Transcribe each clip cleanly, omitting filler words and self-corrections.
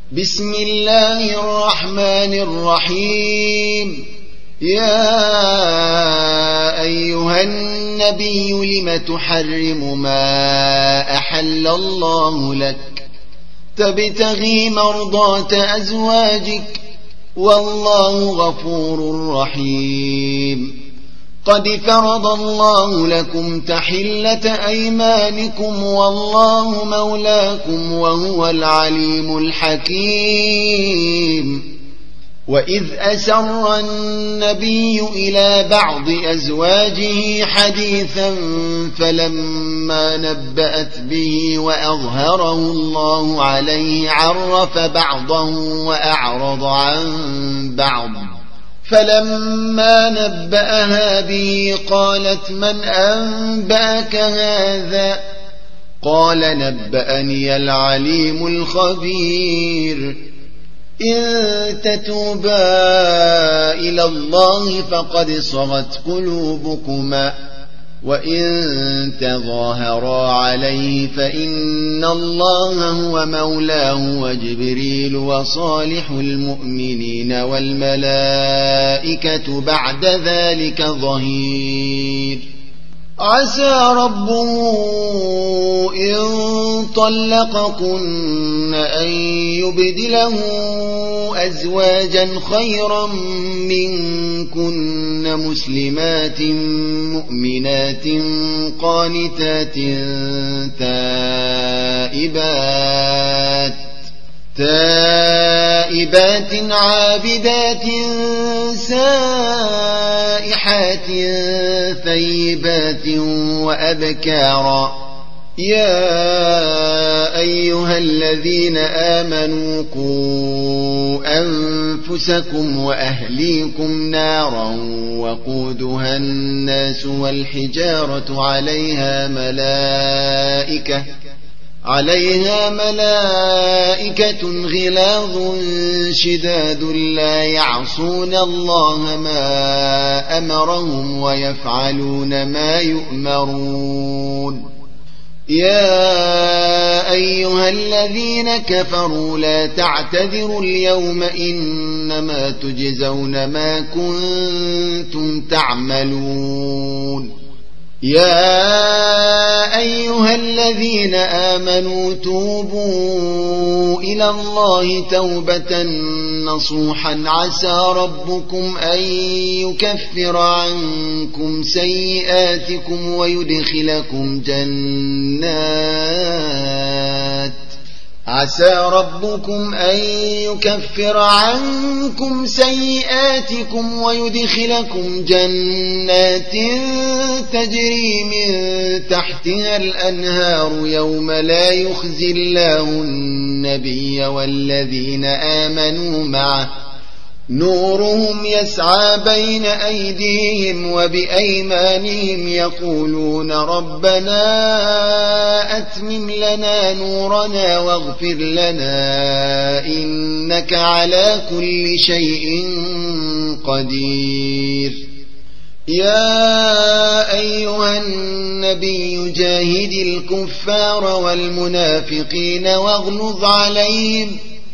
بسم الله الرحمن الرحيم. يا أيها النبي لم تحرم ما أحل الله لك تبتغي مرضات أزواجك والله غفور رحيم. قد فرض الله لكم تحلة أيمانكم والله مولاكم وهو العليم الحكيم. وإذ أسر النبي إلى بعض أزواجه حديثا فلما نبأت به وأظهره الله عليه عرف بعضه وأعرض عن بعض، فلما نبأها به قالت من أنبأك هذا؟ قال نبأني العليم الخبير. إن تتوبا إلى الله فقد صغت قلوبكما وإن تظاهرا عليه فإن الله هو مولاه وجبريل وصالح المؤمنين والملائكة بعد ذلك ظهير. عسى ربه إن طلقكن أن يبدله أزواجا خيرا منكن مسلمات مؤمنات قانتات تائبات عابدات سائحات ثيبات وأبكارا. يا أيها الذين آمنوا قوا أنفسكم وأهليكم نارا وقودها الناس والحجارة عليها ملائكة غلاظ شداد لا يعصون الله ما أمرهم ويفعلون ما يؤمرون. يا أيها الذين كفروا لا تعتذروا اليوم إنما تجزون ما كنتم تعملون. يا أيها الذين آمنوا توبوا إلى الله توبة نصوحا عسى ربكم أن يكفر عنكم سيئاتكم ويدخلكم جنات تجري من تحتها الأنهار يوم لا يخزي الله النبي والذين آمنوا معه نورهم يسعى بين أيديهم وبأيمانهم يقولون ربنا أتمم لنا نورنا واغفر لنا إنك على كل شيء قدير. يا أيها النبي جاهد الكفار والمنافقين واغلظ عليهم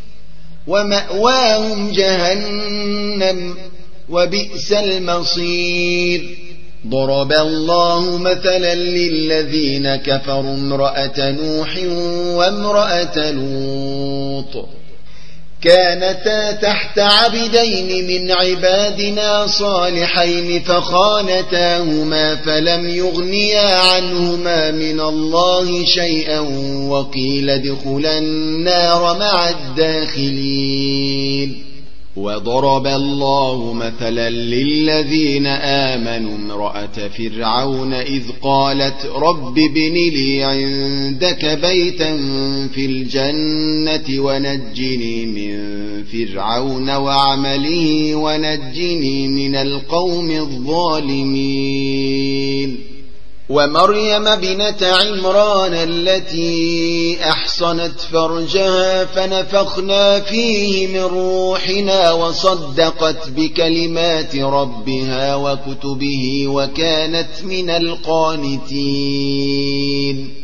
ومأواهم جهنم وبئس المصير. ضرب الله مثلا للذين كفروا امرأة نوح وامرأة لوط كانتا تحت عبدين من عبادنا صالحين فخانتاهما فلم يغنيا عنهما من الله شيئا وقيل ادخلا النار مع الداخلين. وضرب الله مثلا للذين آمنوا امرأة فرعون إذ قالت رب ابن لي عندك بيتا في الجنة ونجني من فرعون وعمله ونجني من القوم الظالمين. ومريم بنت عمران التي أحصنت فرجها فنفخنا فيه من روحنا وصدقت بكلمات ربها وكتبه وكانت من القانتين.